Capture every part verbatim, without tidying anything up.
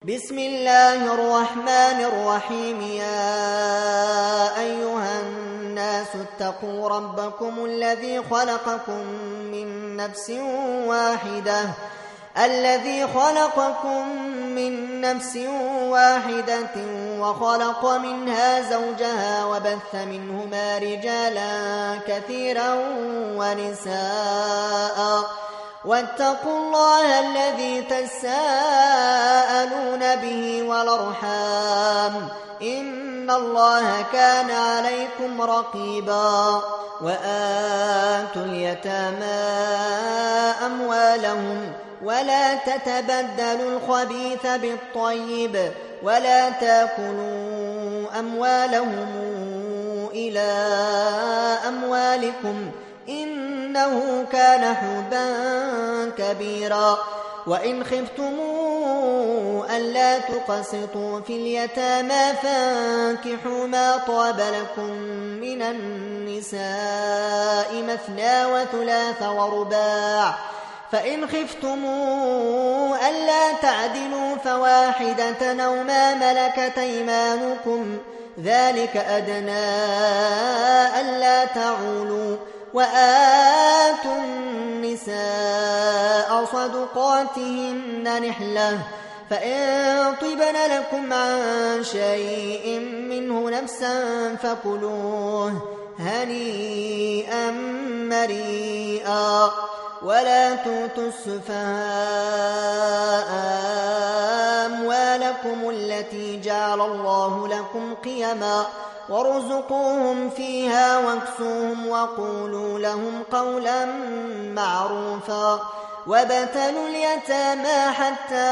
بسم الله الرحمن الرحيم. يا أيها الناس اتقوا ربكم الذي خلقكم من نفس واحدة الذي خلقكم من نفس واحدة وخلق منها زوجها وبث منهما رجالا كثيرا ونساء واتقوا الله الذي تساءلون به والأرحام إن الله كان عليكم رقيبا. وآتوا اليتامى أموالهم ولا تتبدلوا الخبيث بالطيب ولا تاكلوا أموالهم إلى أموالكم إنه كان حوبا كبيرا. وإن خفتموا ألا تقسطوا في اليتامى فانكحوا ما طاب لكم من النساء مثنى وثلاث ورباع فإن خفتموا ألا تعدلوا فواحدة أو ما ملكت أيمانكم ذلك أدنى ألا تعولوا. وآتوا النساء صدقاتهن نحلة فإن طبن لكم عن شيء منه نفسا فكلوه هنيئا مريئا. ولا تؤتوا السفهاء أموالكم التي جعل الله لكم قيما وارزقوهم فيها واكسوهم وقولوا لهم قولا معروفا. وابتلوا اليتامى حتى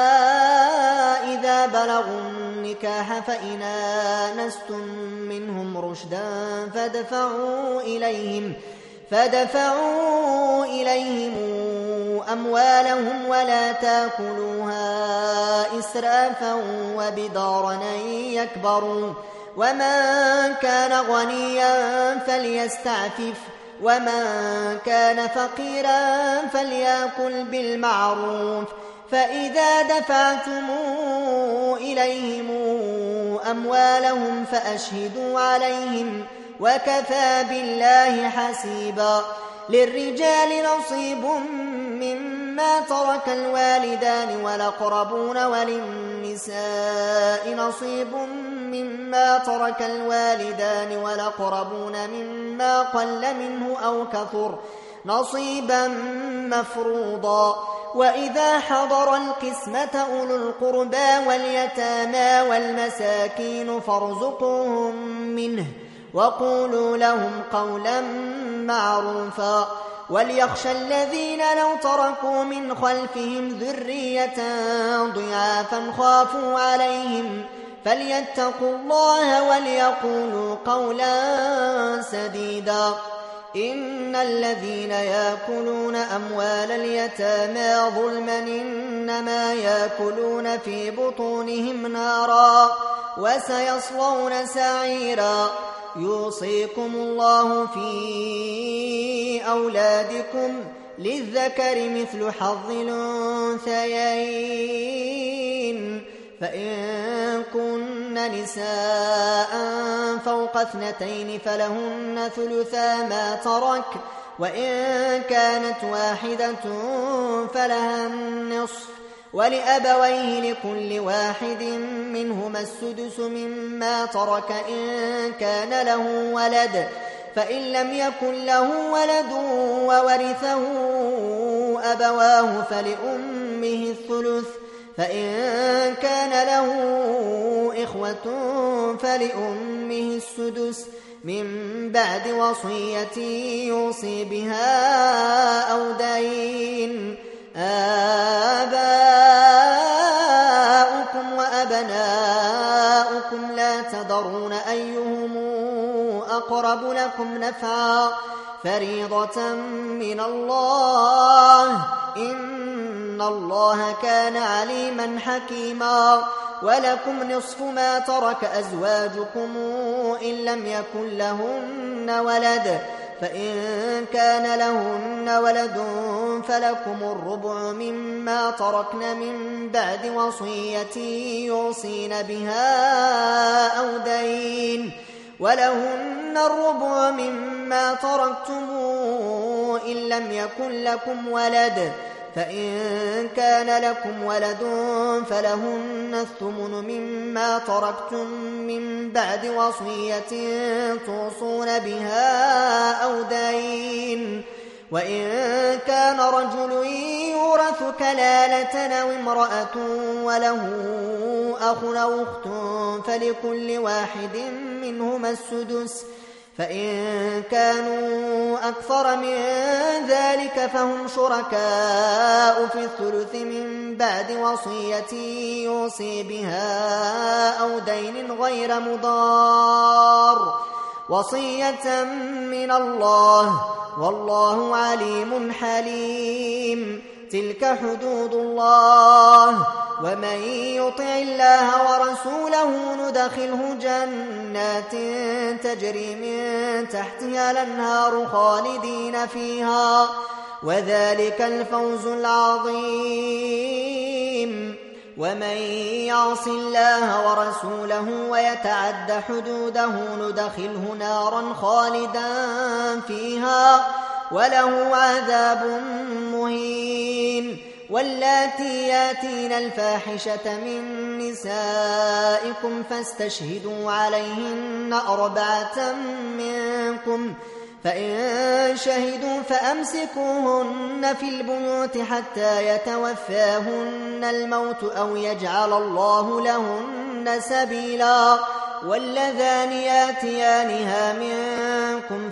إذا بلغوا النكاح فإن آنستم منهم رشدا فادفعوا إليهم فادفعوا إليهم أموالهم ولا تاكلوها إسرافا وبدارا أن يكبروا. ومن كان غنيا فليستعفف ومن كان فقيرا فليأكل بالمعروف. فإذا دفعتم إليهم أموالهم فأشهدوا عليهم وكفى بالله حسيبا. للرجال نصيب مما ترك الوالدان والأقربون وللنساء نصيب مما ترك الوالدان والأقربون مما قل منه أو كثر نصيبا مفروضا. وإذا حضر القسمة أولو القربى واليتامى والمساكين فارزقوهم منه وقولوا لهم قولا معروفا. وليخشى الذين لو تركوا من خلفهم ذرية ضعافا خافوا عليهم فليتقوا الله وليقولوا قولا سديدا. إن الذين يأكلون أموال اليتامى ظلما إنما يأكلون في بطونهم نارا وسيصلون سعيرا. يوصيكم الله في أولادكم للذكر مثل حظ الأنثيين فإن كن نساء فوق اثنتين فلهن ثلثا ما ترك وإن كانت واحدة فلها النصف ولأبويه لكل واحد منهما السدس مما ترك إن كان له ولد فإن لم يكن له ولد وورثه أبواه فلأمه الثلث فإن كان له إخوة فلأمه السدس من بعد وصية يوصي بها أو دين. آباؤكم وأبناؤكم لا تدرون أيهم أقرب لكم نفعا فريضة من الله إن الله كان عليما حكيما. ولكم نصف ما ترك أزواجكم إن لم يكن لهن ولد فإن كان لهن ولد فلكم الربع مما تركن من بعد وصية يوصين بها أو دين، ولهن الربع مما تركتم إن لم يكن لكم ولد، فإن كان لكم ولد فلهن الثمن مما تركتم من بعد وصية توصون بها أو دين، وإن كان رجل يورث كلالة أو امرأة وله أخ أو أخت فلكل واحد منهما السدس، فإن كانوا أكثر من ذلك فهم شركاء في الثلث من بعد وصية يوصي بها أو دين غير مضار، وصية من الله والله عليم حليم. تلك حدود الله، ومن يطع الله ورسوله ندخله جنات تجري من تحتها الأنهار خالدين فيها، وذلك الفوز العظيم. ومن يعص الله ورسوله ويتعد حدوده ندخله نارا خالدا فيها وله عذاب مهين. واللاتي ياتين الفاحشة من نسائكم فاستشهدوا عليهن أربعة منكم، فإن شهدوا فأمسكوهن في البيوت حتى يتوفاهن الموت أو يجعل الله لهن سبيلا. واللذان ياتيانها منكم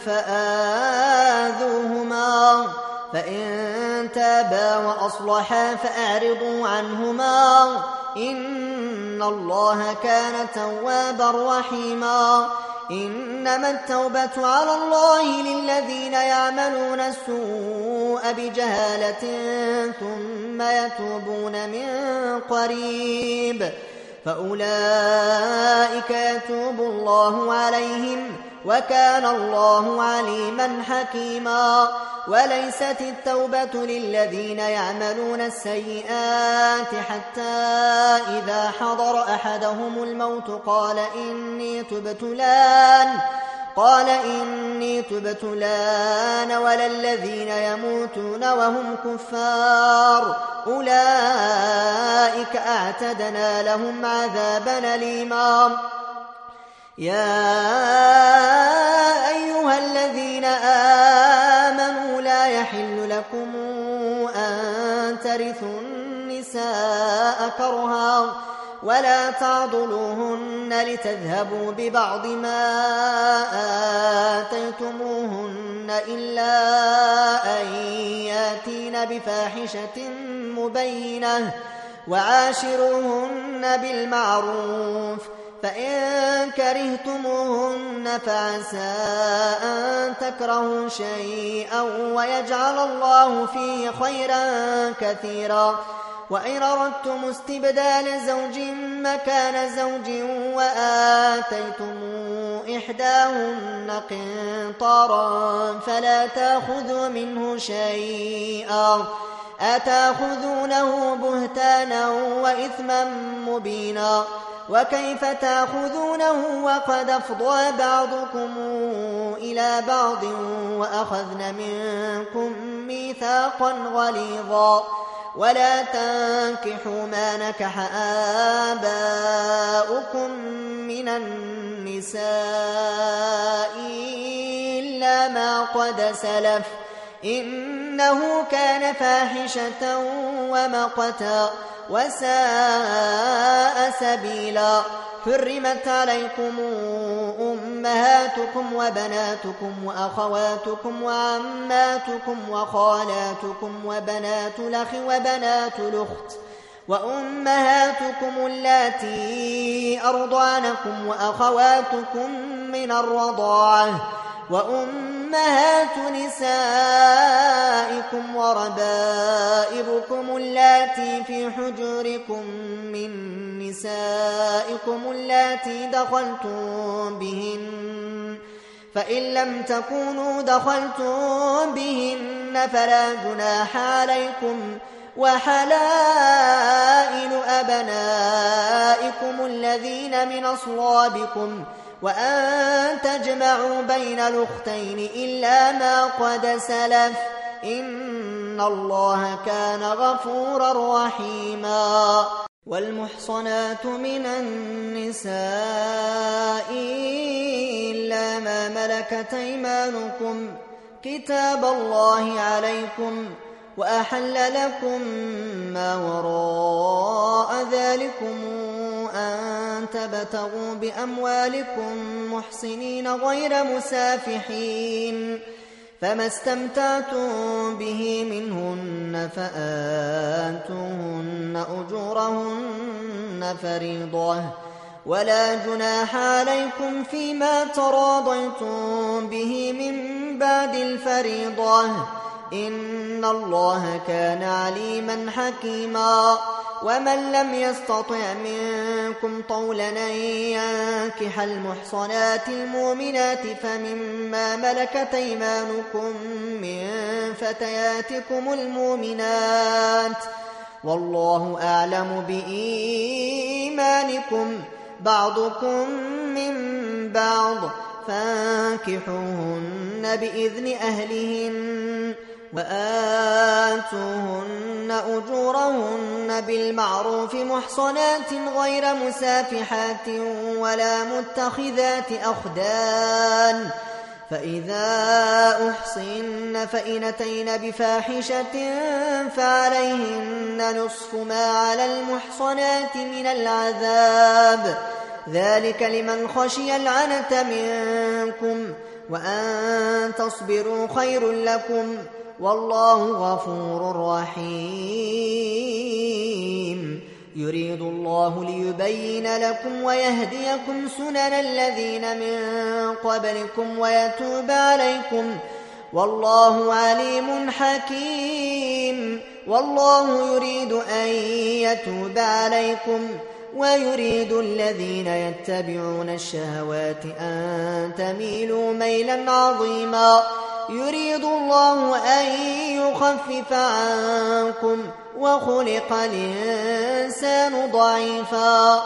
فآذوهما، فإن تابا وأصلحا فأعرضوا عنهما إن الله كان توابا رحيما. إنما التوبة على الله للذين يعملون السوء بجهالة ثم يتوبون من قريب فأولئك يتوب الله عليهم وكان الله عليما حكيما. وليست التوبة للذين يعملون السيئات حتى إذا حضر أحدهم الموت قال إني تبت الآن قال إني تبت الآن ولا الذين يموتون وهم كفار أولئك أعتدنا لهم عذابا أليما. يا أيها الذين آمنوا لا يحل لكم أن ترثوا النساء كرها ولا تعضلوهن لتذهبوا ببعض ما آتيتموهن إلا أن ياتين بفاحشة مبينة وعاشروهن بالمعروف فإن كرهتموهن فعسى أن تكرهوا شيئا ويجعل الله فيه خيرا كثيرا. وإن أردتم استبدال زوج مكان زوج وآتيتم إحداهن قنطارا فلا تأخذوا منه شيئا أتأخذونه بهتانا وإثما مبينا. وكيف تأخذونه وقد أفضى بعضكم إلى بعض وأخذن منكم ميثاقا غليظا. ولا تنكحوا ما نكح آباؤكم من النساء إلا ما قد سلف إنه كان فاحشة ومقتا وساء سبيلا. حرمت عليكم أمهاتكم وبناتكم وأخواتكم وعماتكم وخالاتكم وبنات الأخ وبنات الأخت وأمهاتكم اللاتي أرضعنكم وأخواتكم من الرضاعة وأمهات نسائكم وربائبكم اللاتي في حجوركم من نسائكم اللاتي دخلتم بهن فإن لم تكونوا دخلتم بهن فلا جناح عليكم، وحلائل أبنائكم الذين من أصلابكم، وأن تجمعوا بين الأختين إلا ما قد سلف، إن الله كان غفورا رحيما. والمحصنات من النساء إلا ما ملكت أيمانكم كتاب الله عليكم، وأحل لكم ما وراء ذلكم أن تبتغوا بأموالكم محصنين غير مسافحين، فما استمتعتم به منهن فآتوهن أجورهن فريضة، ولا جناح عليكم فيما تراضيتم به من بعد الفريضة، إن الله كان عليما حكيما. ومن لم يستطع منكم طولا أن ينكح المحصنات المؤمنات فمما ملكت أيمانكم من فتياتكم المؤمنات، والله أعلم بإيمانكم، بعضكم من بعض، فانكحوهن بإذن أهلهن، وآتوهن أجورهن بالمعروف محصنات غير مسافحات ولا متخذات أخدان، فإذا أحصن فإن أتين بفاحشة فعليهن نصف ما على المحصنات من العذاب، ذلك لمن خشي العنة منكم، وأن تصبروا خير لكم، والله غفور رحيم. يريد الله ليبين لكم ويهديكم سنن الذين من قبلكم ويتوب عليكم، والله عليم حكيم. والله يريد أن يتوب عليكم، ويريد الذين يتبعون الشهوات أن تميلوا ميلا عظيما. يريد الله أن يخفف عنكم، وخلق الإنسان ضعيفا.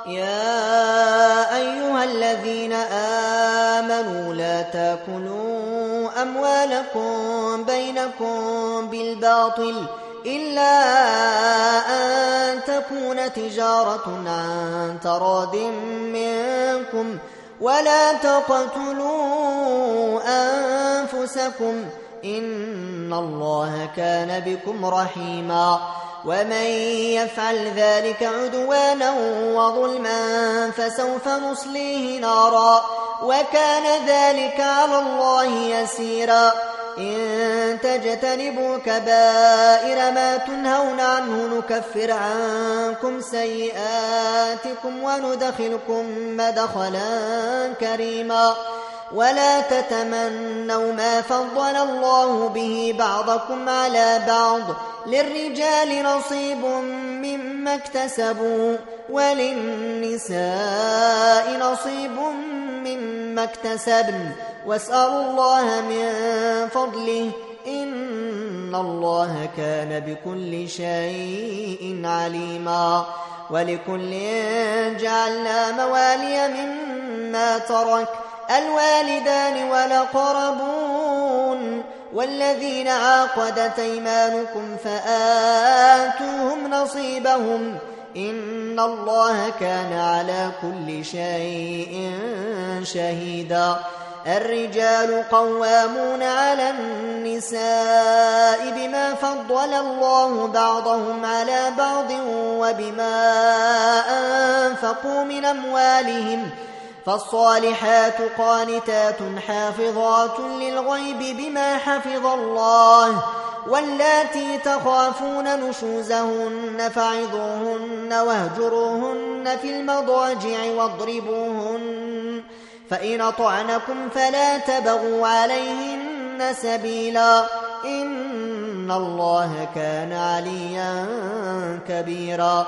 يا أيها الذين آمنوا لا تأكلوا أموالكم بينكم بالباطل إلا أن تكون تجارة عن تراض منكم، ولا تقتلوا أنفسكم، إن الله كان بكم رحيما. ومن يفعل ذلك عدوانا وظلما فسوف نصليه نارا، وكان ذلك على الله يسيرا. إن تجتنبوا كبائر ما تنهون عنه نكفر عنكم سيئاتكم وندخلكم مدخلا كريما. ولا تتمنوا ما فضل الله به بعضكم على بعض، للرجال نصيب مما اكتسبوا وللنساء نصيب مما اكتسبن، واسألوا الله من فضله، إن الله كان بكل شيء عليما. ولكل جعلنا موالي مما ترك الوالدان والأقربون والذين عقدت أيمانكم فآتوهم نصيبهم، إن الله كان على كل شيء شهيدا. الرجال قوامون على النساء بما فضل الله بعضهم على بعض وبما أنفقوا من أموالهم، فالصالحات قانتات حافظات للغيب بما حفظ الله، واللاتي تخافون نشوزهن فعظوهن واهجروهن في المضاجع واضربوهن، فإن أطعنكم فلا تبغوا عليهن سبيلا، إن الله كان عليا كبيرا.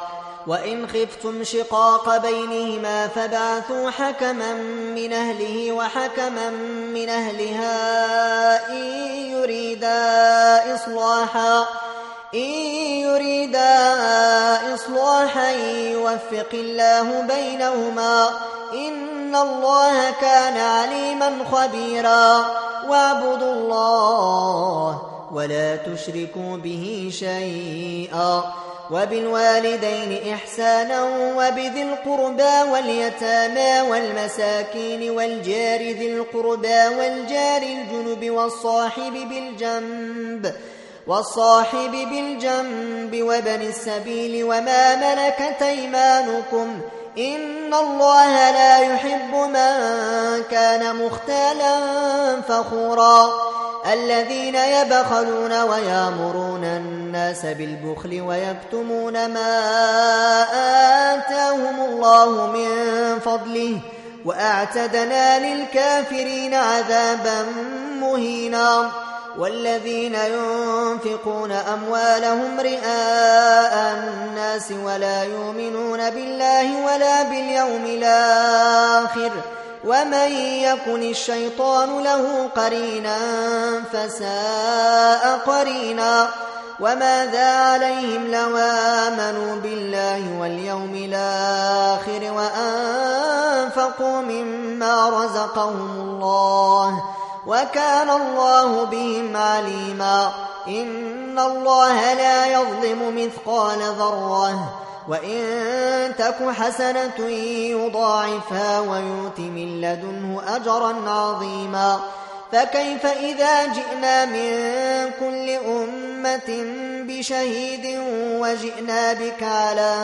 وإن خفتم شقاق بينهما فابعثوا حكما من أهله وحكما من أهلها إن يريدا إصلاحا إن يريدا إصلاحا يوفق الله بينهما إن الله كان عليما خبيرا واعبدوا الله ولا تشركوا به شيئا وبالوالدين إحسانا وبذي القربى واليتامى والمساكين والجار ذي القربى والجار الجنب والصاحب بالجنب والصاحب بالجنب وابن السبيل وما ملكت أيمانكم إن الله لا يحب من كان مختالا فخورا الذين يبخلون ويامرون الناس بالبخل ويكتمون ما آتاهم الله من فضله وأعتدنا للكافرين عذابا مهينا والذين ينفقون أموالهم رئاء الناس ولا يؤمنون بالله ولا باليوم الآخر ومن يكن الشيطان له قرينا فساء قرينا وماذا عليهم لو آمنوا بالله واليوم الآخر وأنفقوا مما رزقهم الله وكان الله بهم عليما إن الله لا يظلم مثقال ذرة وإن تك حسنة يضاعفها ويؤت من لدنه أجرا عظيما فكيف إذا جئنا من كل أمة بشهيد وجئنا بك على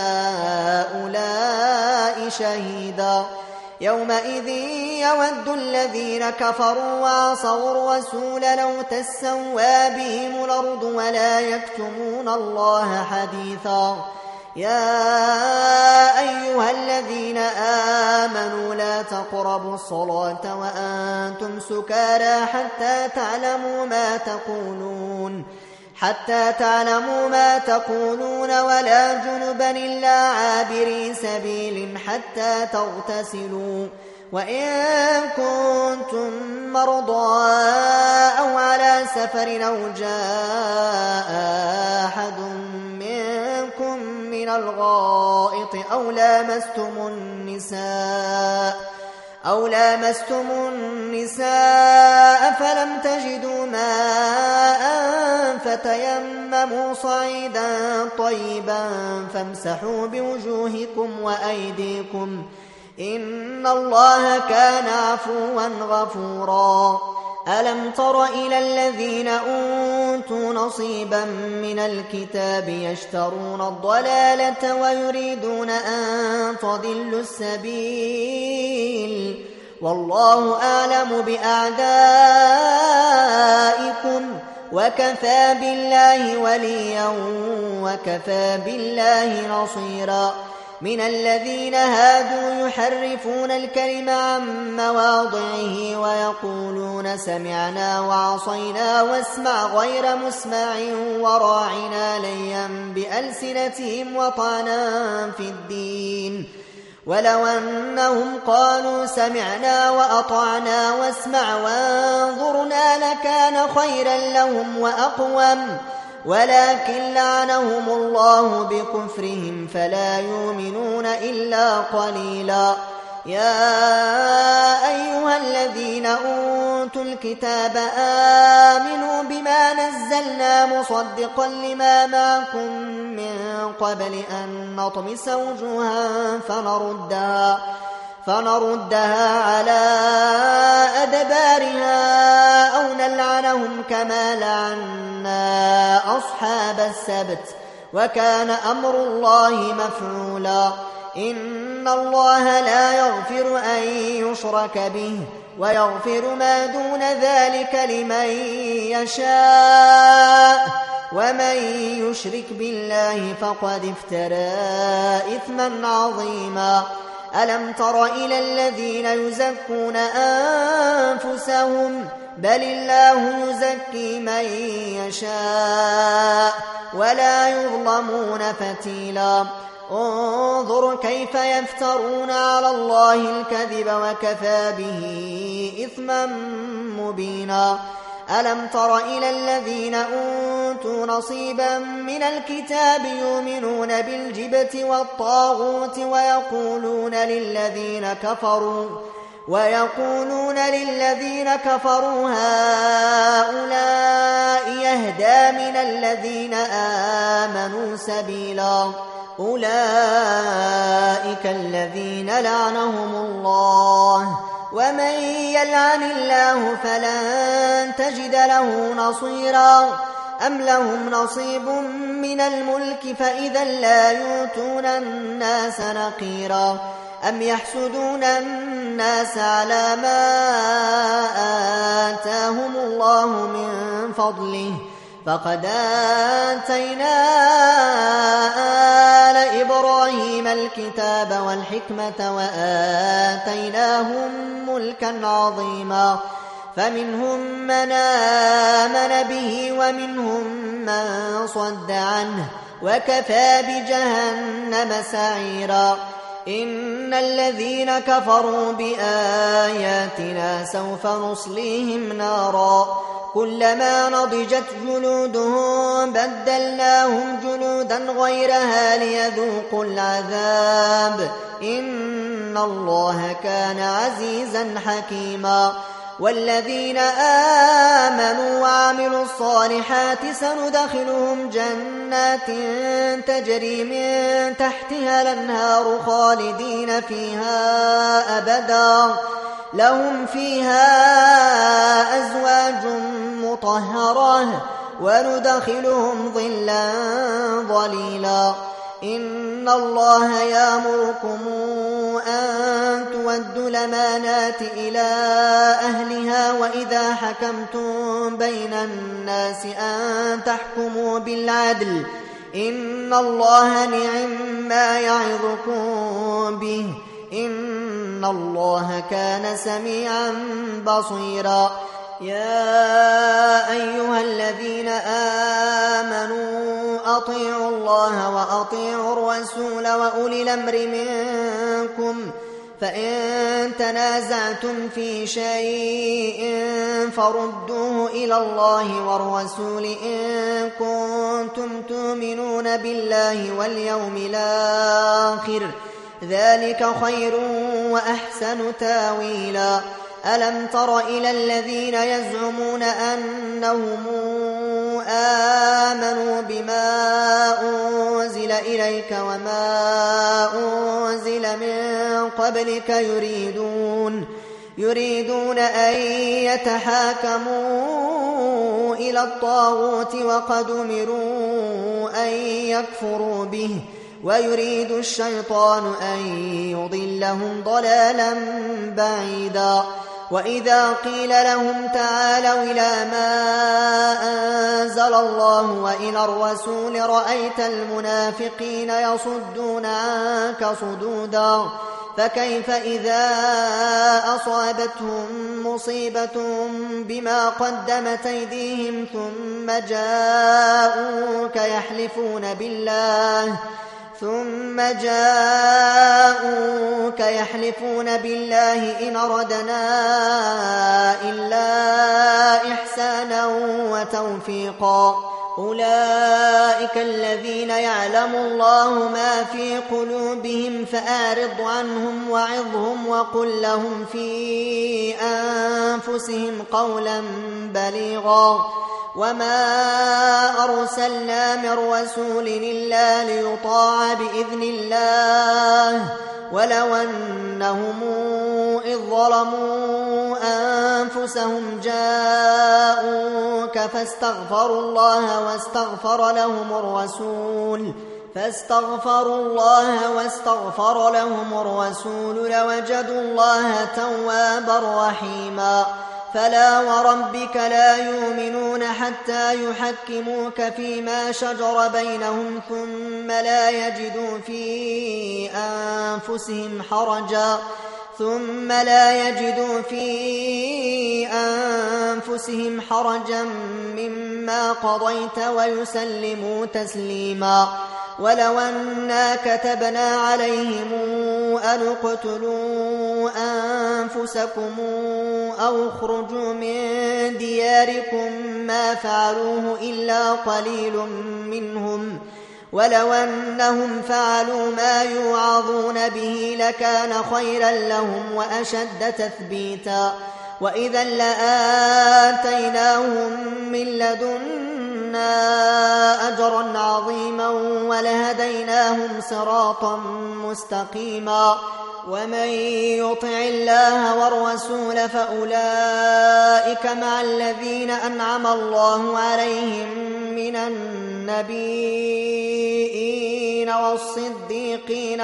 هؤلاء شهيدا يومئذ يود الذين كفروا وعصوا الرسول لو تسوى بهم الأرض ولا يكتمون الله حديثا يا أيها الذين آمنوا لا تقربوا الصلاة وأنتم سكارى حتى تعلموا ما تقولون حتى تعلموا ما تقولون ولا جنبا إلا عابري سبيل حتى تغتسلوا وإن كنتم مرضى أو على سفر أو جاء أحد منكم من الغائط أو لامستم النساء أو لامستم النساء فلم تجدوا ماء فتيمموا صعيدا طيبا فامسحوا بوجوهكم وأيديكم إن الله كان عفوا غفورا ألم تر إلى الذين أوتوا نصيبا من الكتاب يشترون الضلالة ويريدون أن تضلوا السبيل والله أعلم بأعدائكم وكفى بالله وليا وكفى بالله نصيرا من الذين هادوا يحرفون الكلم عن مواضعه ويقولون سمعنا وعصينا واسمع غير مسمع وراعنا ليا بألسنتهم وطعنا في الدين ولو أنهم قالوا سمعنا وأطعنا واسمع وانظرنا لكان خيرا لهم وأقوم ولكن لعنهم الله بكفرهم فلا يؤمنون إلا قليلا يا أيها الذين أوتوا الكتاب آمنوا بما نزلنا مصدقا لما معكم من قبل أن نطمس وجوها فنردها فنردها على أدبارها أو نلعنهم كما لعنا أصحاب السبت وكان أمر الله مفعولا إن الله لا يغفر أن يشرك به ويغفر ما دون ذلك لمن يشاء ومن يشرك بالله فقد افترى إثما عظيما ألم تر إلى الذين يزكون أنفسهم بل الله يزكي من يشاء ولا يظلمون فتيلا انظر كيف يفترون على الله الكذب وكفى به إثما مبينا ألم تر إلى الذين أوتوا نصيبا من الكتاب يؤمنون بالجبت والطاغوت ويقولون للذين كفروا ويقولون للذين كفروا هؤلاء يهدى من الذين آمنوا سبيلا أولئك الذين لعنهم الله ومن يلعن الله فلن تجد له نصيرا أم لهم نصيب من الملك فإذا لا يؤتون الناس نقيرا أم يحسدون الناس على ما آتاهم الله من فضله فقد آتينا آل إبراهيم الكتاب والحكمة وآتيناهم ملكا عظيما فمنهم من آمن به ومنهم من صد عنه وكفى بجهنم سعيرا إن الذين كفروا بآياتنا سوف نصليهم نارا كلما نضجت جلودهم بدلناهم جلودا غيرها ليذوقوا العذاب إن الله كان عزيزا حكيما والذين آمنوا وعملوا الصالحات سندخلهم جنات تجري من تحتها الأنهار خالدين فيها أبدا لهم فيها أزواج مطهرة وندخلهم ظلا ظليلا إن الله يأمركم أن تودوا الأمانات إلى أهلها وإذا حكمتم بين الناس أن تحكموا بالعدل إن الله نعم ما يعظكم به إن الله كان سميعا بصيرا يا أيها الذين آمنوا أطيعوا الله وأطيعوا الرسول وأولي الأمر منكم فإن تنازعتم في شيء فردوه إلى الله والرسول إن كنتم تؤمنون بالله واليوم الآخر ذلك خير وأحسن تاويلا ألم تر إلى الذين يزعمون أنهم آمنوا بما أنزل إليك وما أنزل من قبلك يريدون يريدون أن يتحاكموا إلى الطاغوت وقد أمروا أن يكفروا به ويريد الشيطان أن يضلهم ضلالا بعيدا وإذا قيل لهم تعالوا إلى ما أنزل الله وإلى الرسول رأيت المنافقين يصدون عنك صدودا فكيف إذا أصابتهم مصيبة بما قدمت أيديهم ثم جاءوك يحلفون بالله ثم جاءوك يحلفون بالله إن أردنا إلا إحسانا وتوفيقا أولئك الذين يعلم الله ما في قلوبهم فأعرض عنهم وعظهم وقل لهم في أنفسهم قولا بليغا وما أرسلنا من رسول إلا ليطاع بإذن الله ولو أنهم إذ ظلموا أنفسهم جاءوك فاستغفروا الله واستغفر لهم الرسول فاستغفروا الله واستغفر لهم الرسول لوجدوا الله توابا رحيما فلا وربك لا يؤمنون حتى يحكموك فيما شجر بينهم ثم لا يجدوا في أنفسهم حرجا ثم لا يجدوا في أنفسهم حرجا مما قضيت ويسلموا تسليما. ولو أنا كتبنا عليهم أن اقتلوا أنفسكم أو اخرجوا من دياركم ما فعلوه إلا قليل منهم، ولو أنهم فعلوا ما يوعظون به لكان خيرا لهم وأشد تثبيتا. وإذا لآتيناهم من لدنا أجرا عظيما ولهديناهم صراطا مستقيما. ومن يطع الله والرسول فأولئك مع الذين أنعم الله عليهم من النبيين والصديقين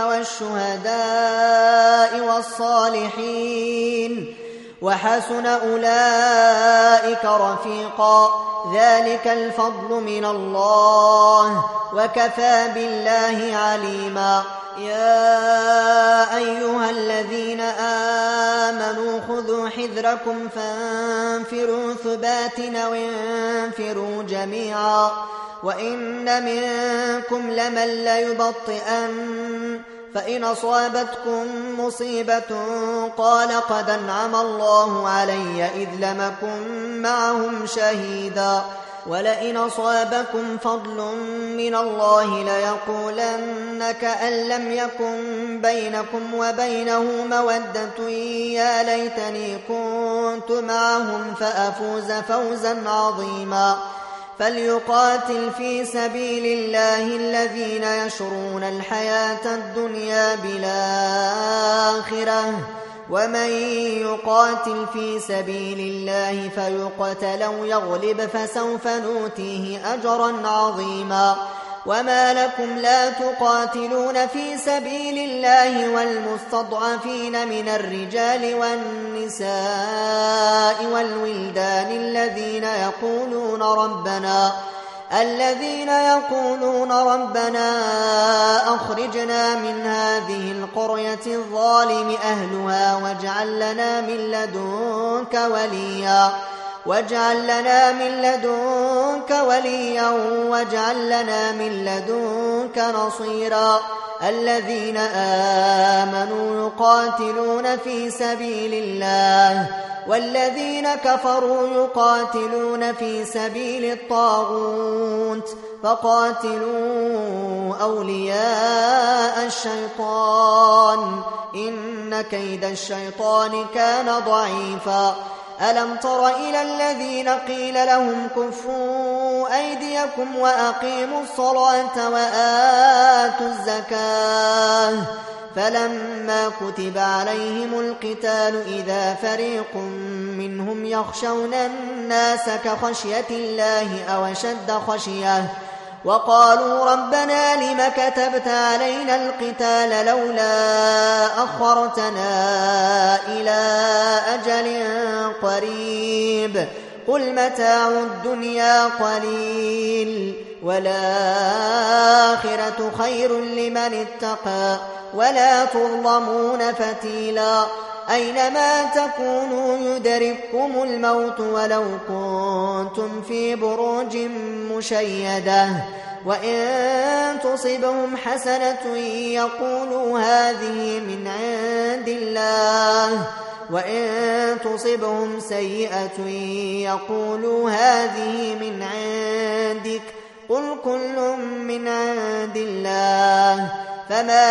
والشهداء والصالحين وحسن أولئك رفيقا. ذلك الفضل من الله وكفى بالله عليما. يا أيها الذين آمنوا خذوا حذركم فانفروا ثبات وانفروا جميعا. وإن منكم لمن ليبطئن فإن أصابتكم مصيبة قال قد أنعم الله علي إذ لم أكن معهم شهيدا. ولئن أصابكم فضل من الله ليقولن كأن لم يكن بينكم وبينه مودة يا ليتني كنت معهم فأفوز فوزا عظيما. فليقاتل في سبيل الله الذين يشرون الحياة الدنيا بالآخرة، ومن يقاتل في سبيل الله فيقتل أو يغلب فسوف نؤتيه أجرا عظيما. وما لكم لا تقاتلون في سبيل الله والمستضعفين من الرجال والنساء والولدان الذين يقولون ربنا الذين يقولون ربنا أخرجنا من هذه القرية الظالم أهلها واجعل لنا من لدنك وليا واجعل لنا من لدنك وليا واجعل لنا من لدنك نصيرا. الذين آمنوا يقاتلون في سبيل الله والذين كفروا يقاتلون في سبيل الطاغوت فقاتلوا أولياء الشيطان إن كيد الشيطان كان ضعيفا. ألم تر إلى الذين قيل لهم كفوا أيديكم وأقيموا الصلاة وآتوا الزكاة فلما كتب عليهم القتال إذا فريق منهم يخشون الناس كخشية الله أو أشد خشية وقالوا ربنا لم كتبت علينا القتال لولا أخرتنا إلى أجل قريب قل متاع الدنيا قليل والآخرة خير لمن اتقى ولا تظلمون فتيلا. أينما تكونوا يدرككم الموت ولو كنتم في بروج مشيدة وإن تصبهم حسنة يقولوا هذه من عند الله وإن تصبهم سيئة يقولوا هذه من عندك قل كل من عند الله فما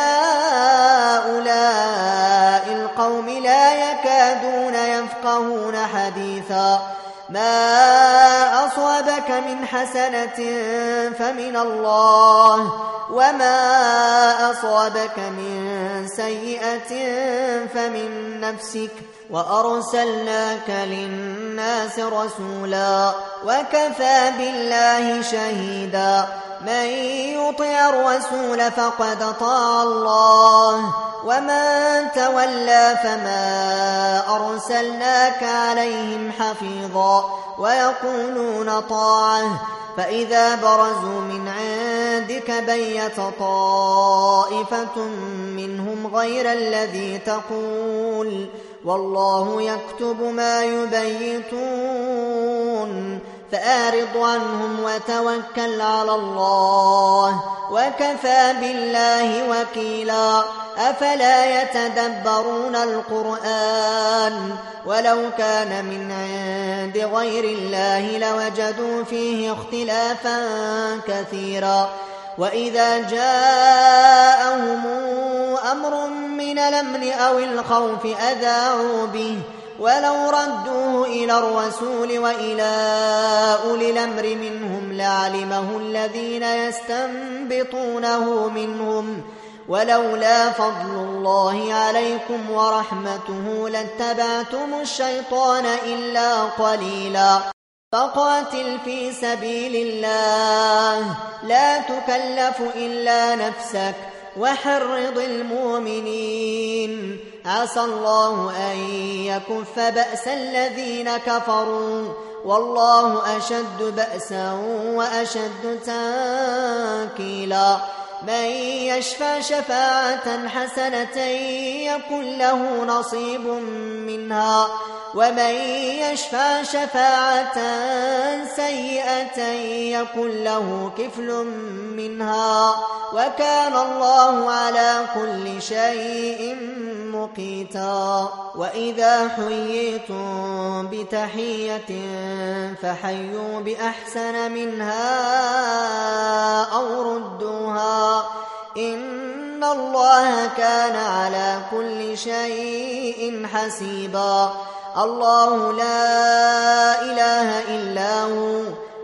لهؤلاء القوم لا يكادون يفقهون حديثا. ما أصابك من حسنة فمن الله وما أصابك من سيئة فمن نفسك وأرسلناك للناس رسولا وكفى بالله شهيدا. من يطع الرسول فقد أطاع الله ومن تولى فما أرسلناك عليهم حفيظا ويقولون طاعة فإذا برزوا من عندك بيت طائفة منهم غير الذي تقول والله يكتب ما يبيتون فأعرض عنهم وتوكل على الله وكفى بالله وكيلا أفلا يتدبرون القرآن ولو كان من عند غير الله لوجدوا فيه اختلافا كثيرا وإذا جاءهم أمر من الأمن أو الخوف أذاعوا به ولو ردوه إلى الرسول وإلى أولي الأمر منهم لعلمه الذين يستنبطونه منهم ولولا فضل الله عليكم ورحمته لاتبعتم الشيطان إلا قليلا فقاتل في سبيل الله لا تكلف إلا نفسك وحرض المؤمنين عسى الله أن يكف بأس الذين كفروا والله أشد بأسا وأشد تنكيلا من يشفع شفاعة حسنة يكن له نصيب منها ومن يشفع شفاعة سيئة يكن له كفل منها وكان الله على كل شيء مقيتا وإذا حييتم بتحية فحيوا بأحسن منها أو ردوها إن الله كان على كل شيء حسيبا الله لا إله إلا هو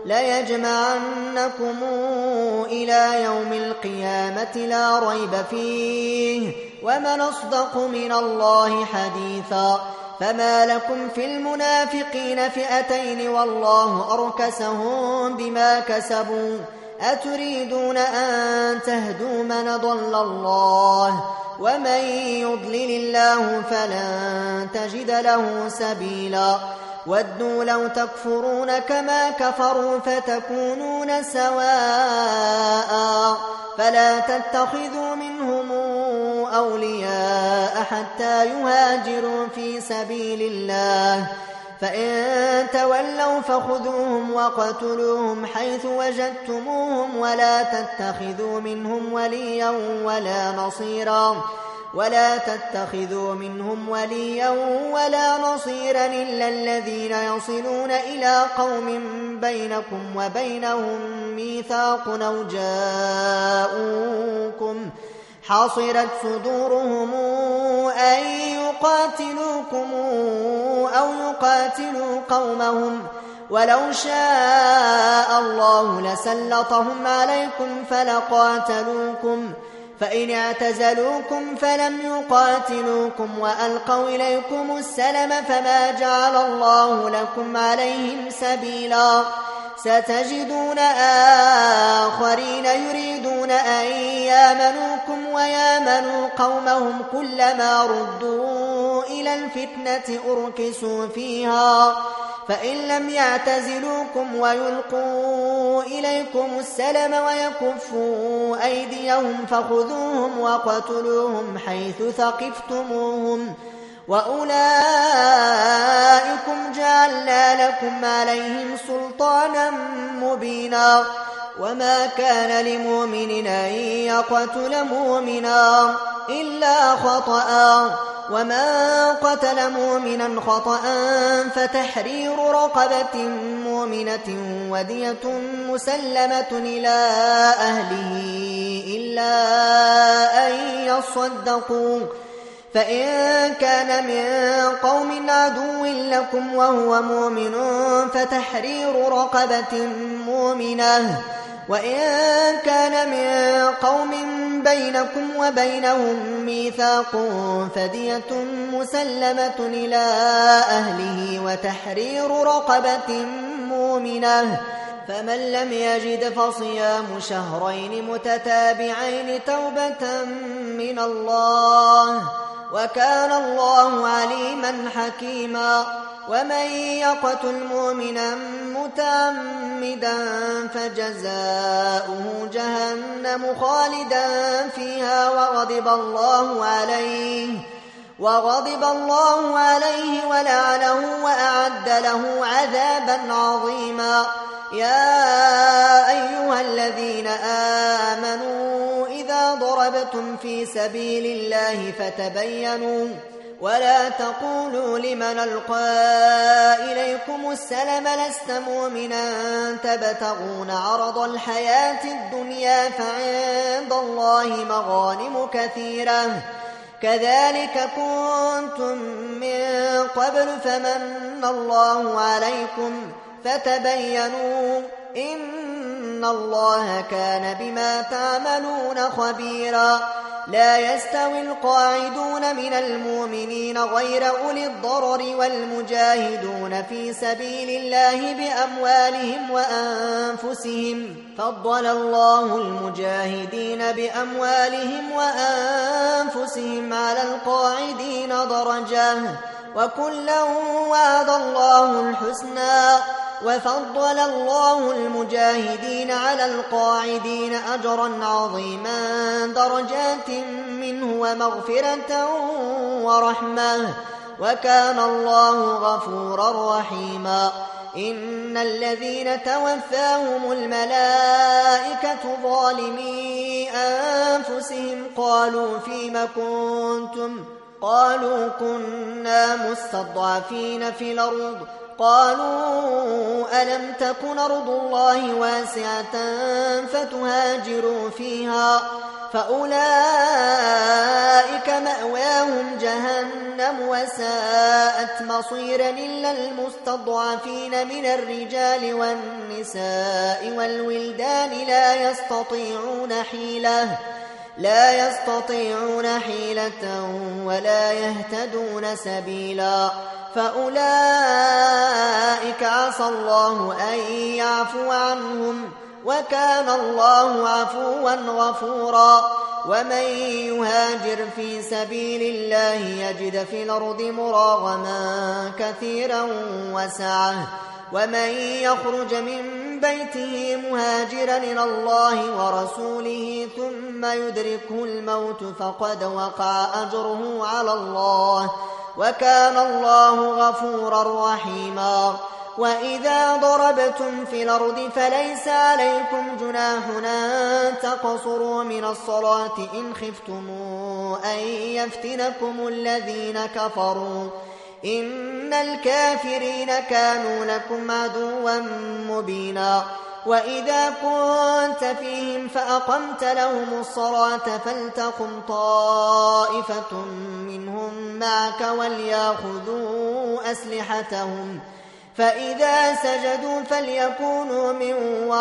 ليجمعنكم إلى يوم القيامة لا ريب فيه ومن أصدق من الله حديثا فما لكم في المنافقين فئتين والله أركسهم بما كسبوا أتريدون أن تهدوا من ضل الله ومن يضلل الله فلن تجد له سبيلا ودوا لو تكفرون كما كفروا فتكونون سواء فلا تتخذوا منهم أولياء حتى يهاجروا في سبيل الله فإن تولوا فخذوهم وقتلوهم حيث وجدتموهم ولا تتخذوا منهم وليا ولا نصيرا ولا تتخذوا منهم وليا ولا نصيرا إلا الذين يصلون إلى قوم بينكم وبينهم ميثاق أو جاءوكم حصرت صدورهم أن يقاتلوكم أو يقاتلوا قومهم ولو شاء الله لسلطهم عليكم فلقاتلوكم فإن اعتزلوكم فلم يقاتلوكم وألقوا إليكم السلم فما جعل الله لكم عليهم سبيلا ستجدون آخرين يريدون أن يامنوكم ويامنوا قومهم كلما ردوا إلى الفتنة أركسوا فيها فإن لم يعتزلوكم ويلقوا إليكم السلم ويكفوا أيديهم فخذوهم وقتلوهم حيث ثقفتموهم وأولئكم جعلنا لكم عليهم سلطانا مبينا وما كان لمؤمن أن يقتل مؤمنا إلا خطأ ومن قتل مؤمنا خطأ فتحرير رقبة مؤمنة ودية مسلمة إلى أهله إلا أن يصدقوا فإن كان من قوم عدو لكم وهو مؤمن فتحرير رقبة مؤمنة وإن كان من قوم بينكم وبينهم ميثاق فدية مسلمة إلى أهله وتحرير رقبة مؤمنة فمن لم يجد فصيام شهرين متتابعين توبة من الله وكان الله عليما حكيما ومن يقتل مؤمنا متعمدا فجزاؤه جهنم خالدا فيها وغضب الله عليه وغضب الله عليه ولعنه وأعد له عذابا عظيما. يا أيها الذين آمنوا إذا ضربتم في سبيل الله فتبينوا ولا تقولوا لمن ألقى إليكم السلم لست مؤمنا تبتغون عرض الحياة الدنيا فعند الله مغانم كثيرة كذلك كنتم من قبل فمن الله عليكم فتبينوا إن الله كان بما تعملون خبيرا. لا يستوي القاعدون من المؤمنين غير أولي الضرر والمجاهدون في سبيل الله بأموالهم وأنفسهم فضل الله المجاهدين بأموالهم وأنفسهم على القاعدين درجة وكلا وعد الله الحسنى وفضل الله المجاهدين على القاعدين أجرا عظيما درجات منه ومغفرة ورحمة وكان الله غفورا رحيما. إن الذين توفاهم الملائكة ظالمي أنفسهم قالوا فيم كنتم قالوا كنا مستضعفين في الأرض قالوا ألم تكن أرض الله واسعة فتهاجروا فيها فأولئك مأواهم جهنم وساءت مصيرا إلا المستضعفين من الرجال والنساء والولدان لا يستطيعون حيلة لا يستطيعون حيلة ولا يهتدون سبيلا فأولئك عسى الله أن يعفو عنهم وكان الله عفوا غفورا. ومن يهاجر في سبيل الله يجد في الأرض مراغما كثيرا وسعة ومن يخرج من بيته مهاجرا إلى الله ورسوله ثم يدركه الموت فقد وقع أجره على الله وكان الله غفورا رحيما. وإذا ضربتم في الأرض فليس عليكم جناح أن تقصروا من الصلاة إن خفتم أن يفتنكم الذين كفروا إن الكافرين كانوا لكم عدوا مبينا. وإذا كنت فيهم فأقمت لهم الصلاة فلتقم طائفة منهم معك وليأخذوا أسلحتهم فإذا سجدوا فليكونوا من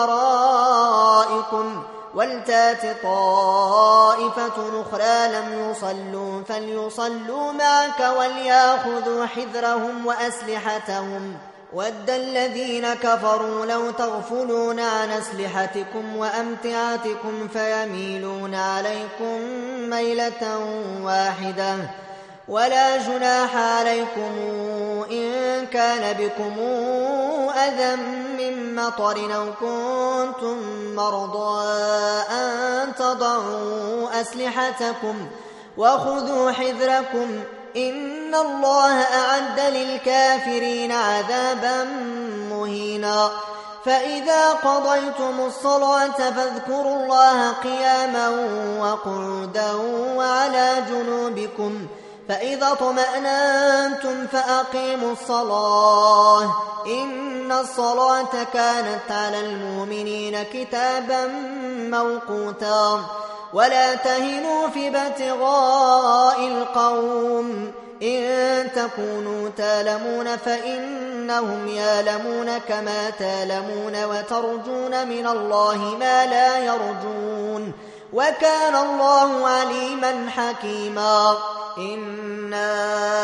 ورائكم ولتات طائفة أخرى لم يصلوا فليصلوا معك وليأخذوا حذرهم وأسلحتهم ود الذين كفروا لو تغفلون عن أسلحتكم وأمتعتكم فيميلون عليكم ميلة واحدة ولا جناح عليكم إن كان بكم أذى من مطر أو كنتم مرضى أن تضعوا أسلحتكم وخذوا حذركم إن الله أعد للكافرين عذابا مهينا. فإذا قضيتم الصلاة فاذكروا الله قياما وقعودا وعلى جنوبكم فإذا اطمأننتم فأقيموا الصلاة إن الصلاة كانت على المؤمنين كتابا موقوتا. ولا تهنوا في ابتغاء القوم إن تكونوا تالمون فإنهم يالمون كما تالمون وترجون من الله ما لا يرجون وكان الله عليما حكيما. إنا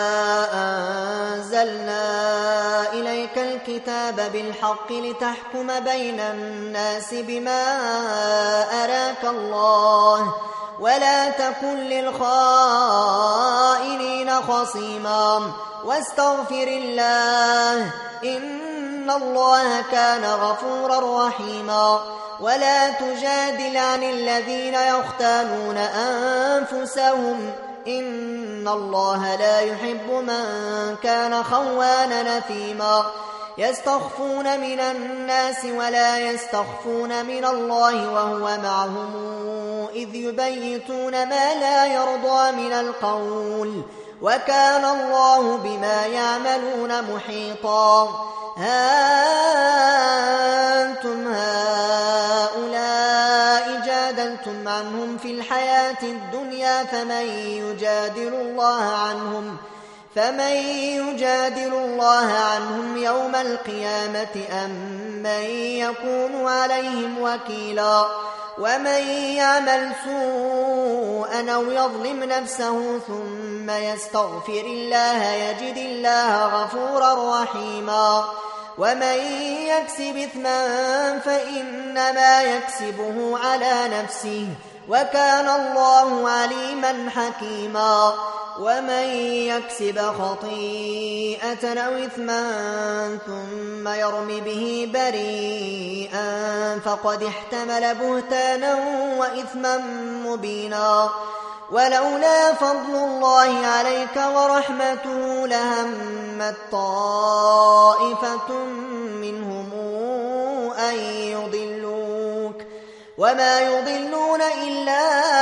أنزلنا إليك الكتاب بالحق لتحكم بين الناس بما أراك الله ولا تكن للخائنين خصيما واستغفر الله إن الله كان غفورا رحيما ولا تجادل عن الذين يختانون أنفسهم إن الله لا يحب من كان خوانا نثيما يستخفون من الناس ولا يستخفون من الله وهو معهم إذ يبيتون ما لا يرضى من القول وكان الله بما يعملون محيطا ها أنتم هؤلاء جادلتم عنهم في الحياة الدنيا فمن يجادل الله عنهم فمن يجادل الله عنهم يوم القيامة أم من يكون عليهم وكيلا ومن يعمل سوءا أو يظلم نفسه ثم يستغفر الله يجد الله غفورا رحيما ومن يكسب إثما فإنما يكسبه على نفسه وكان الله عليما حكيما ومن يكسب خطيئة أو إثما ثم يرم به بريئا فقد احتمل بهتانا وإثما مبينا ولولا فضل الله عليك ورحمته لهمت طائفة منهم أن يضلوك وما يضلون إلا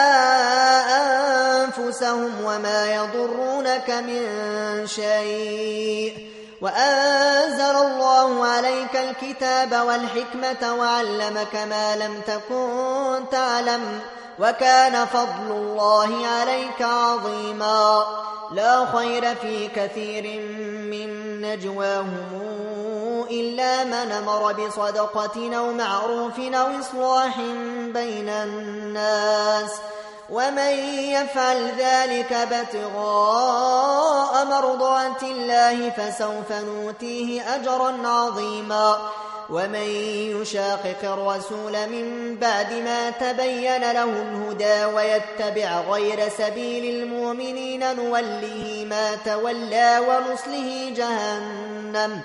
أنفسهم وما يضرونك من شيء وأنزل الله عليك الكتاب والحكمة وعلمك ما لم تكن تعلم وكان فضل الله عليك عظيما لا خير في كثير من نجواهم إلا من أمر بصدقة أو معروف أو إصلاح بين الناس ومن يفعل ذلك ابتغاء مرضات الله فسوف نؤتيه أجرا عظيما ومن يشاقق الرسول من بعد ما تبين له الهدى ويتبع غير سبيل المؤمنين نوله ما تولى ونصله جهنم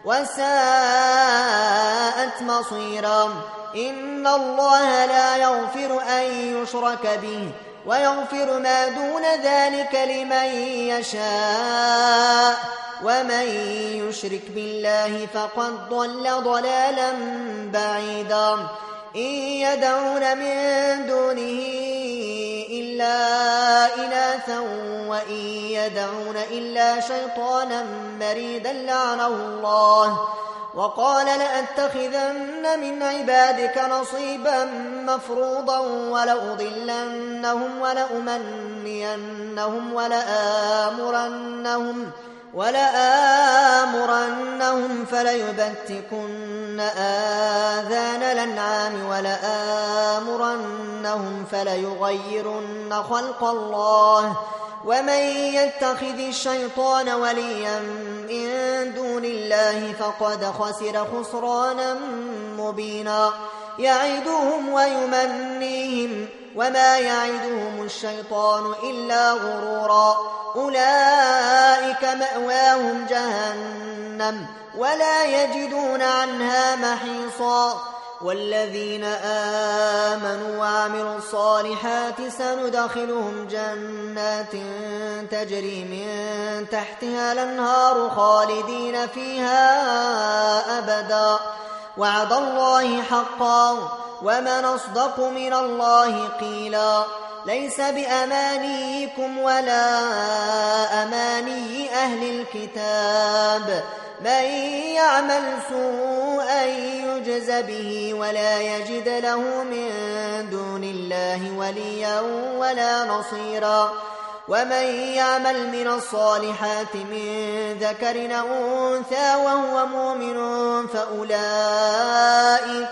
وساءت مصيرا إن الله لا يغفر أن يشرك به ويغفر ما دون ذلك لمن يشاء ومن يشرك بالله فقد ضل ضلالا بعيدا إن يدعون من دونه إلا إناثا وإن يدعون إلا شيطانا مريدا لعنه الله وقال لأتخذن من عبادك نصيبا مفروضا ولأضلنهم ولأمنينهم ولآمرنهم ولآمرنهم فليبتكن آذان الأنعام ولآمرنهم فليغيرن خلق الله ومن يتخذ الشيطان وليا من دون الله فقد خسر خسرانا مبينا يعدهم ويمنيهم وما يعدهم الشيطان إلا غرورا أولئك مأواهم جهنم ولا يجدون عنها محيصا والذين آمنوا وعملوا الصالحات سندخلهم جنات تجري من تحتها الأنهار خالدين فيها أبدا وعد الله حقا ومن أصدق من الله قيلا ليس بأمانيكم ولا أماني أهل الكتاب من يعمل سوءا يجز به ولا يجد له من دون الله وليا ولا نصيرا ومن يعمل من الصالحات من ذكر أو أنثى وهو مؤمن فأولئك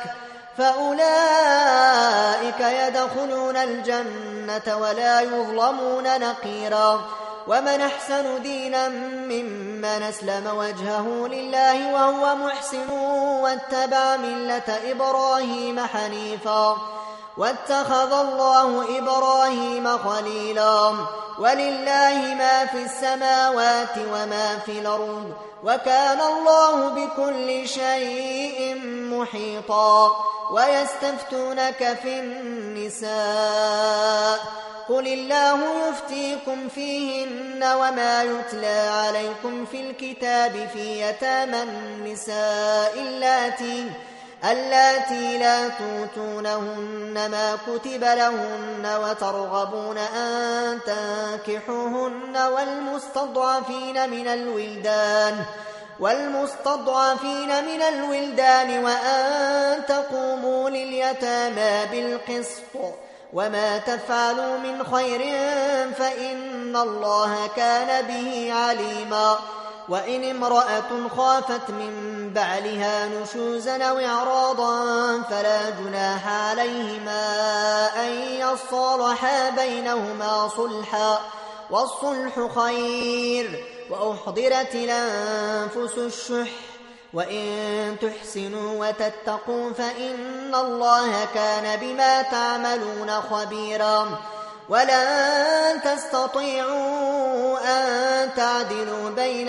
فأولئك يدخلون الجنة ولا يظلمون نقيرا ومن أحسن دينا ممن أسلم وجهه لله وهو محسن واتبع ملة إبراهيم حنيفا واتخذ الله إبراهيم خليلا ولله ما في السماوات وما في الأرض وكان الله بكل شيء محيطا ويستفتونك في النساء قل الله يفتيكم فيهن وما يتلى عليكم في الكتاب في يتامى النساء اللاتي اللاتي لا توتونهن ما كتب لهن وترغبون أن تنكحوهن والمستضعفين من الولدان والمستضعفين من الولدان وأن تقوموا لليتامى بالقسط وما تفعلوا من خير فإن الله كان به عليما وإن امرأة خافت من بعلها نشوزا أو إعراضا فلا جناح عليهما أن يصالحا بينهما صلحا والصلح خير وأحضرت الأنفس الشح وإن تحسنوا وتتقوا فإن الله كان بما تعملون خبيرا ولن تستطيعوا أن تعدلوا بين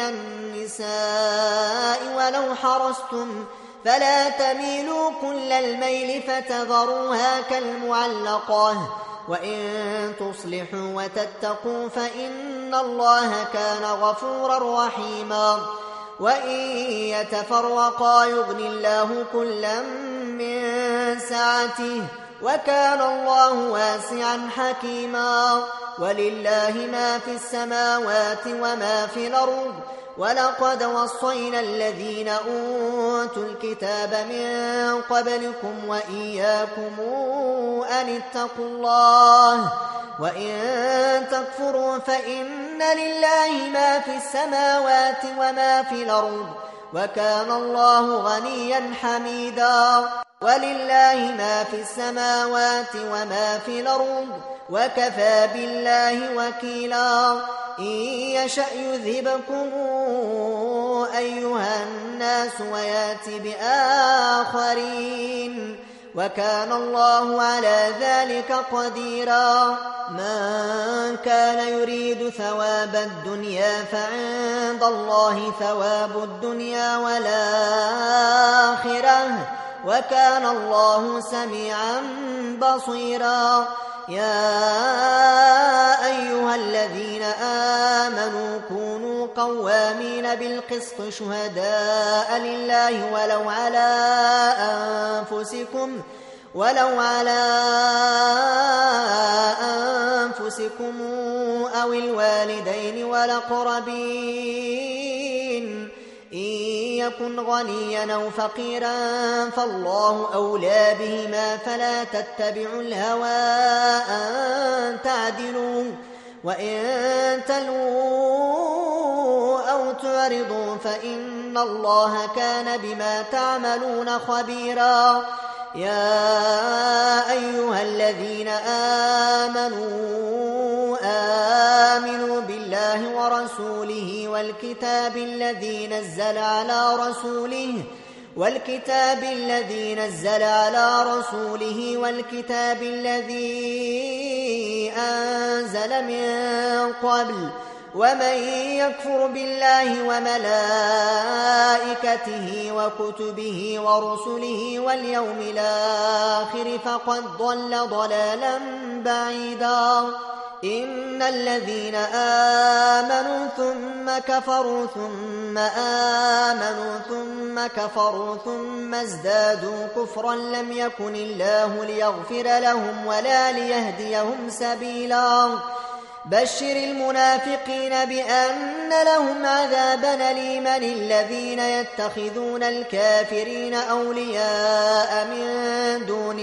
النساء ولو حرصتم فلا تميلوا كل الميل فتذروها كالمعلقة وإن تصلحوا وتتقوا فإن الله كان غفورا رحيما وإن يتفرقا يغني الله كلا من سعته وكان الله واسعا حكيما ولله ما في السماوات وما في الأرض ولقد وصينا الذين أوتوا الكتاب من قبلكم وإياكم أن اتقوا الله وإن تكفروا فإن لله ما في السماوات وما في الأرض وكان الله غنيا حميدا ولله ما في السماوات وما في الأرض وكفى بالله وكيلا إن يشأ يذهبكم أيها الناس ويأتي بآخرين وكان الله على ذلك قديرا من كان يريد ثواب الدنيا فعند الله ثواب الدنيا والآخرة وكان الله سميعا بصيرا يا أيها الذين آمنوا كونوا قوامين بالقسط شهداء لله ولو على أنفسكم ولو على أنفسكم أو الوالدين والأقربين إن يكن غنيا أو فقيرا فالله أولى بهما فلا تتبعوا الهوى أن تعدلوا وإن تلووا أو تعرضوا فإن الله كان بما تعملون خبيرا يا أيها الذين آمنوا آمنوا بالله ورسوله والكتاب الذي نزل على رسوله والكتاب الذي نزل على رسوله والكتاب الذي أنزل من قبل ومن يكفر بالله وملائكته وكتبه ورسله واليوم الآخر فقد ضل ضلالا بعيدا إن الذين آمنوا ثم كفروا ثم آمنوا ثم كفروا ثم ازدادوا كفرا لم يكن الله ليغفر لهم ولا ليهديهم سبيلا بشر المنافقين بأن لهم عذابا أليما الذين يتخذون الكافرين أولياء من دون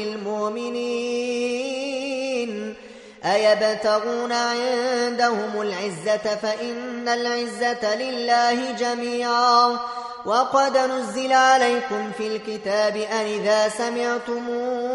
المؤمنين أيبتغون عندهم العزة فإن العزة لله جميعا وقد نزل عليكم في الكتاب أن إذا سمعتم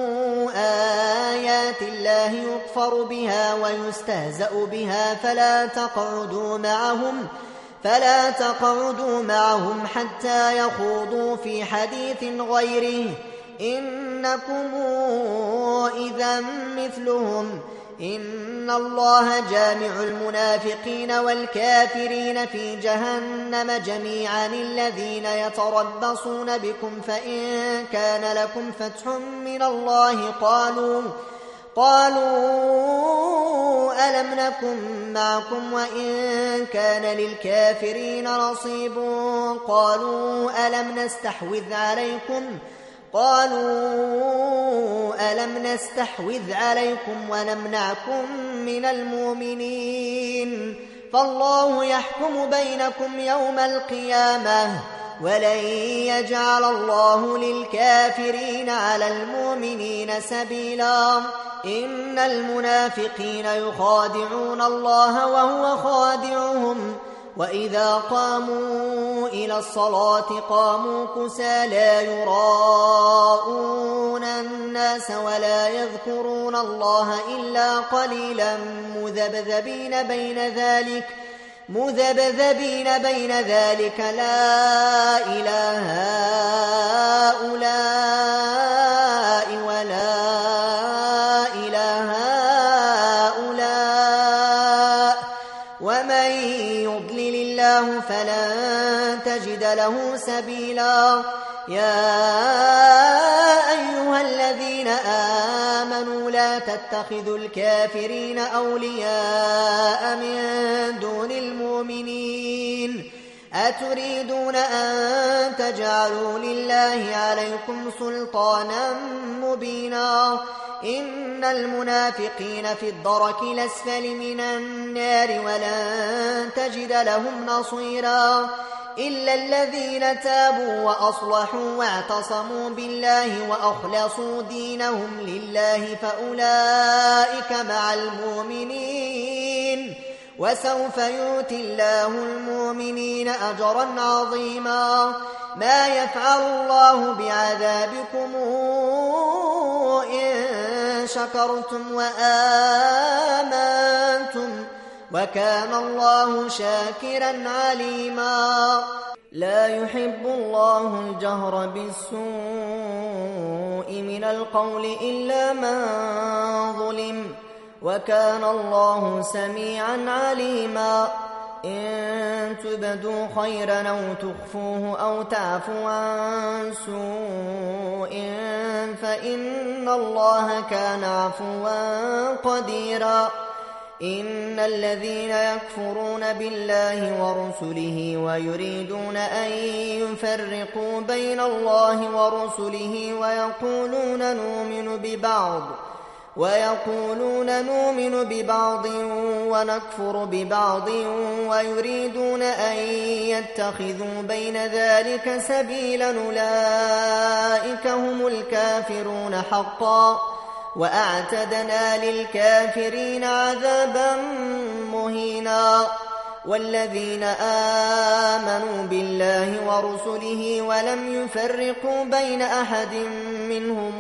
آيات الله يكفر بها ويستهزأ بها فلا تقعدوا معهم فلا تقعدوا معهم حتى يخوضوا في حديث غيره إنكم إذا مثلهم إن الله جامع المنافقين والكافرين في جهنم جميعا الذين يتربصون بكم فإن كان لكم فتح من الله قالوا قالوا ألم نكن معكم وإن كان للكافرين نصيب قالوا ألم نستحوذ عليكم قالوا ألم نستحوذ عليكم ونمنعكم من المؤمنين فالله يحكم بينكم يوم القيامة ولن يجعل الله للكافرين على المؤمنين سبيلا إن المنافقين يخادعون الله وهو خادعهم وإذا قاموا إلى الصلاة قاموا كسى لا يراءون الناس ولا يذكرون الله إلا قليلا مذبذبين بين ذلك مذبذبين بين ذلك لا إله هؤلاء ولا إله هؤلاء ومن يضلل الله فلن تجد له سبيلا يا أيها الذين آمنوا لا تتخذوا الكافرين أولياء من دون المؤمنين أتريدون أن تجعلوا لله عليكم سلطانا مبينا إن المنافقين في الدرك الأسفل من النار ولن تجد لهم نصيرا إلا الذين تابوا وأصلحوا واعتصموا بالله وأخلصوا دينهم لله فأولئك مع المؤمنين وسوف يؤتي الله المؤمنين أجرا عظيما ما يفعل الله بعذابكم إن شكرتم وآمنتم وكان الله شاكرا عليما لا يحب الله الجهر بالسوء من القول إلا من ظلم وكان الله سميعا عليما إن تبدوا خيرا أو تخفوه أو تعفوا عن سوء فإن الله كان عفوا قديرا إن الذين يكفرون بالله ورسله ويريدون أن يفرقوا بين الله ورسله ويقولون نؤمن ببعض ويقولون نؤمن ببعض ونكفر ببعض ويريدون أن يتخذوا بين ذلك سبيلا أولئك هم الكافرون حقا وأعتدنا للكافرين عذابا مهينا والذين آمنوا بالله ورسله ولم يفرقوا بين أحد منهم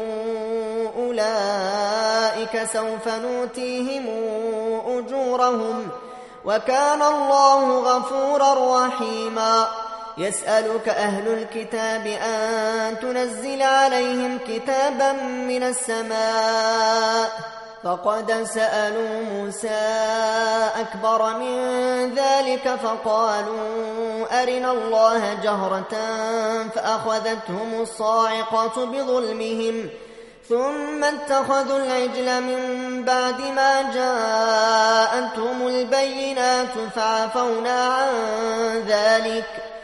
أولئك سوف نؤتيهم أجورهم وكان الله غفورا رحيما يسألك أهل الكتاب أن تنزل عليهم كتابا من السماء فقد سألوا موسى أكبر من ذلك فقالوا أرنا الله جهرة فأخذتهم الصاعقة بظلمهم ثم اتخذوا العجل من بعد ما جاءتهم البينات فعفونا عن ذلك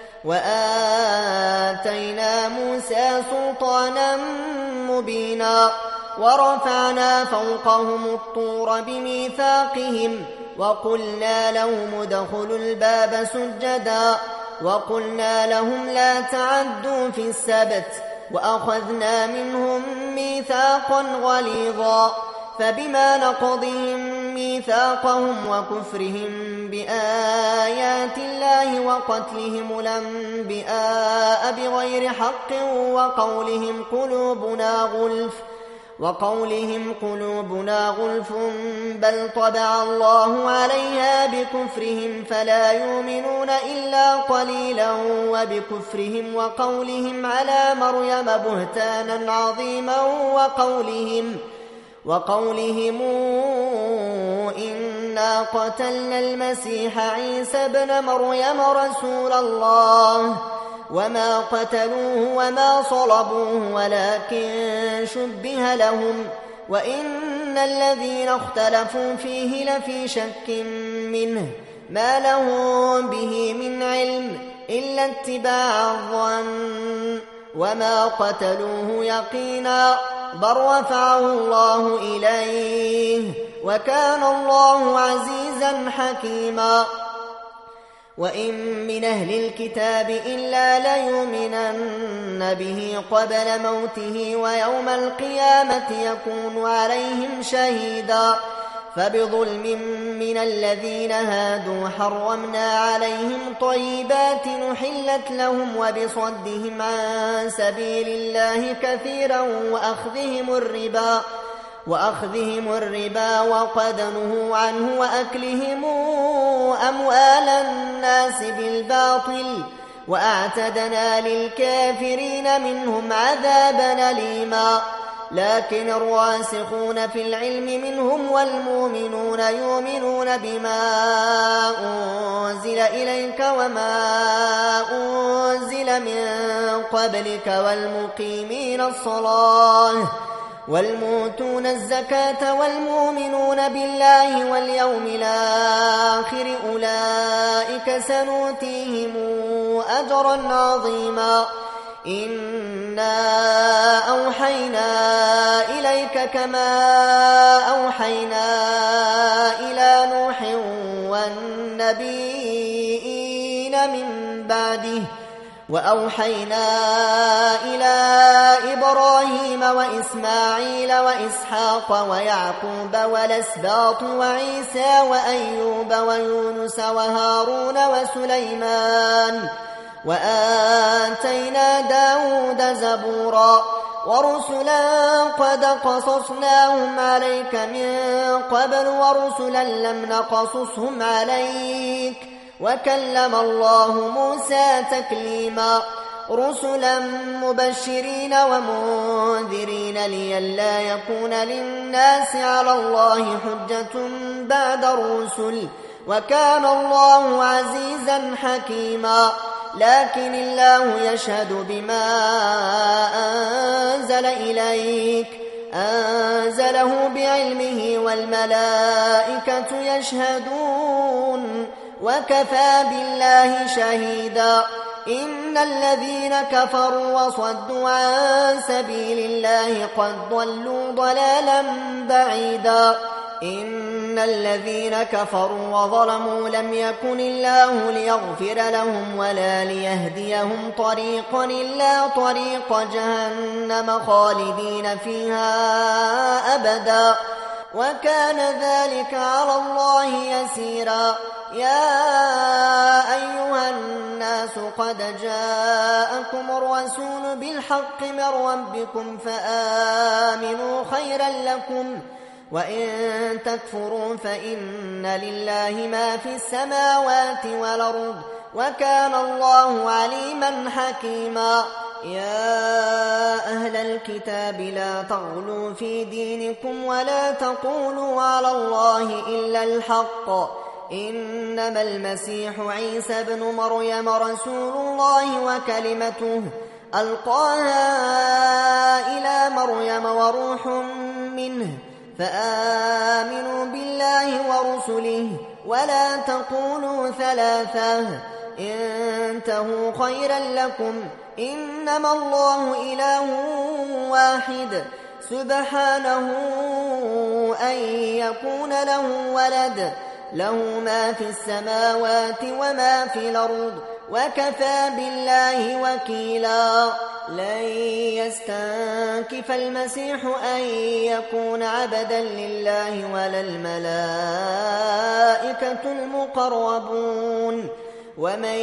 وآتينا موسى سلطانا مبينا ورفعنا فوقهم الطور بميثاقهم وقلنا لهم ادخلوا الباب سجدا وقلنا لهم لا تعدوا في السبت وأخذنا منهم ميثاقا غليظا فبما نقضهم ميثاقهم وكفرهم بآيات الله وقتلهم الأنبياء بغير حق وقولهم قلوبنا غلف وقولهم قلوبنا غلف بل طبع الله عليها بكفرهم فلا يؤمنون إلا قليلا وبكفرهم وقولهم على مريم بهتانا عظيما وقولهم وقولهم إنا قتلنا المسيح عيسى ابن مريم رسول الله وما قتلوه وما صلبوه ولكن شبه لهم وإن الذين اختلفوا فيه لفي شك منه ما لهم به من علم إلا اتباع الظن وما قتلوه يقينا بل رفعه الله إليه وكان الله عزيزا حكيما وإن من أهل الكتاب إلا ليؤمنن به قبل موته ويوم القيامة يكون عليهم شهيدا فبظلم من الذين هادوا حرمنا عليهم طيبات نحلت لهم وبصدهم عن سبيل الله كثيرا وأخذهم الربا وأخذهم الربا وقد نهوا عنه وأكلهم أموال الناس بالباطل وأعتدنا للكافرين منهم عذابا أليما لكن الراسخون في العلم منهم والمؤمنون يؤمنون بما أنزل إليك وما أنزل من قبلك والمقيمين الصلاة والمؤتون الزكاة والمؤمنون بالله واليوم الآخر أولئك سنؤتيهم أجرا عظيما إنا أوحينا إليك كما أوحينا إلى نوح والنبيين من بعده وأوحينا إلى إبراهيم وإسماعيل وإسحاق ويعقوب والأسباط وعيسى وأيوب ويونس وهارون وسليمان وآتينا داود زبورا ورسلا قد قصصناهم عليك من قبل ورسلا لم نقصصهم عليك وكلم الله موسى تكليما رسلا مبشرين ومنذرين لئلا يكون للناس على الله حجة بعد الرسل وكان الله عزيزا حكيما لكن الله يشهد بما أنزل إليك أنزله بعلمه والملائكة يشهدون وكفى بالله شهيدا إن الذين كفروا وصدوا عن سبيل الله قد ضلوا ضلالا بعيدا إن الذين كفروا وظلموا لم يكن الله ليغفر لهم ولا ليهديهم طريقا إلا طريق جهنم خالدين فيها أبدا وكان ذلك على الله يسيرا يا أيها الناس قد جاءكم الرسول بالحق من ربكم فآمنوا خيرا لكم وإن تكفروا فإن لله ما في السماوات والأرض وكان الله عليما حكيما يا أهل الكتاب لا تغلوا في دينكم ولا تقولوا على الله إلا الحق إنما المسيح عيسى ابن مريم رسول الله وكلمته ألقاها إلى مريم وروح منه فآمنوا بالله ورسله ولا تقولوا ثلاثة انتهوا خيرا لكم إنما الله إله واحد سبحانه أن يكون له ولد له ما في السماوات وما في الأرض وكفى بالله وكيلا لن يستنكف المسيح أن يكون عبدا لله ولا الملائكة المقربون ومن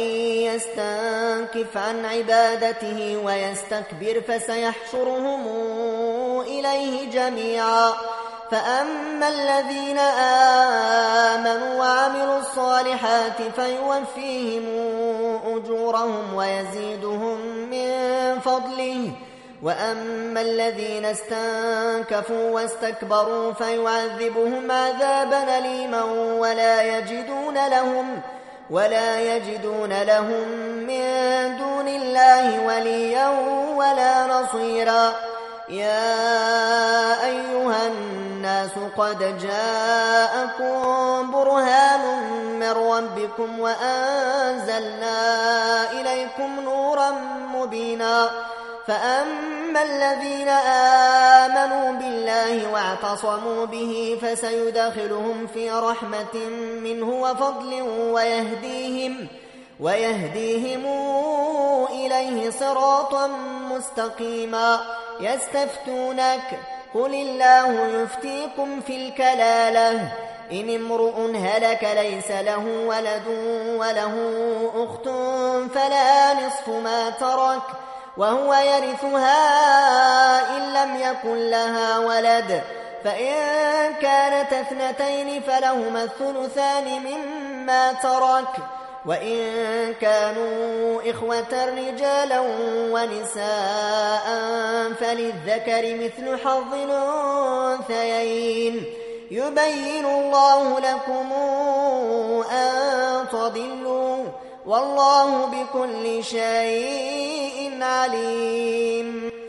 يستنكف عن عبادته ويستكبر فسيحشرهم إليه جميعا. فأما الذين آمنوا وعملوا الصالحات فيوفيهم أجورهم ويزيدهم من فضله، وأما الذين استنكفوا واستكبروا فيعذبهم عذابا أليما ولا يجدون لهم ولا يجدون لهم من دون الله وليا ولا نصيرا. يا أيها الناس قد جاءكم برهان من ربكم وأنزلنا إليكم نورا مبينا. فأما الذين آمنوا بالله واعتصموا به فسيدخلهم في رحمة منه وفضل ويهديهم, ويهديهم إليه صراطا مستقيما. يستفتونك قل الله يفتيكم في الكلالة إن امرؤ هلك ليس له ولد وله أخت فلا نصف ما ترك وهو يرثها إن لم يكن لها ولد، فإن كانت اثنتين فلهما الثلثان مما ترك، وإن كانوا إخوة رجالا ونساء فللذكر مثل حظ الأنثيين. يبين الله لكم أن تضلوا والله بكل شيء عليم.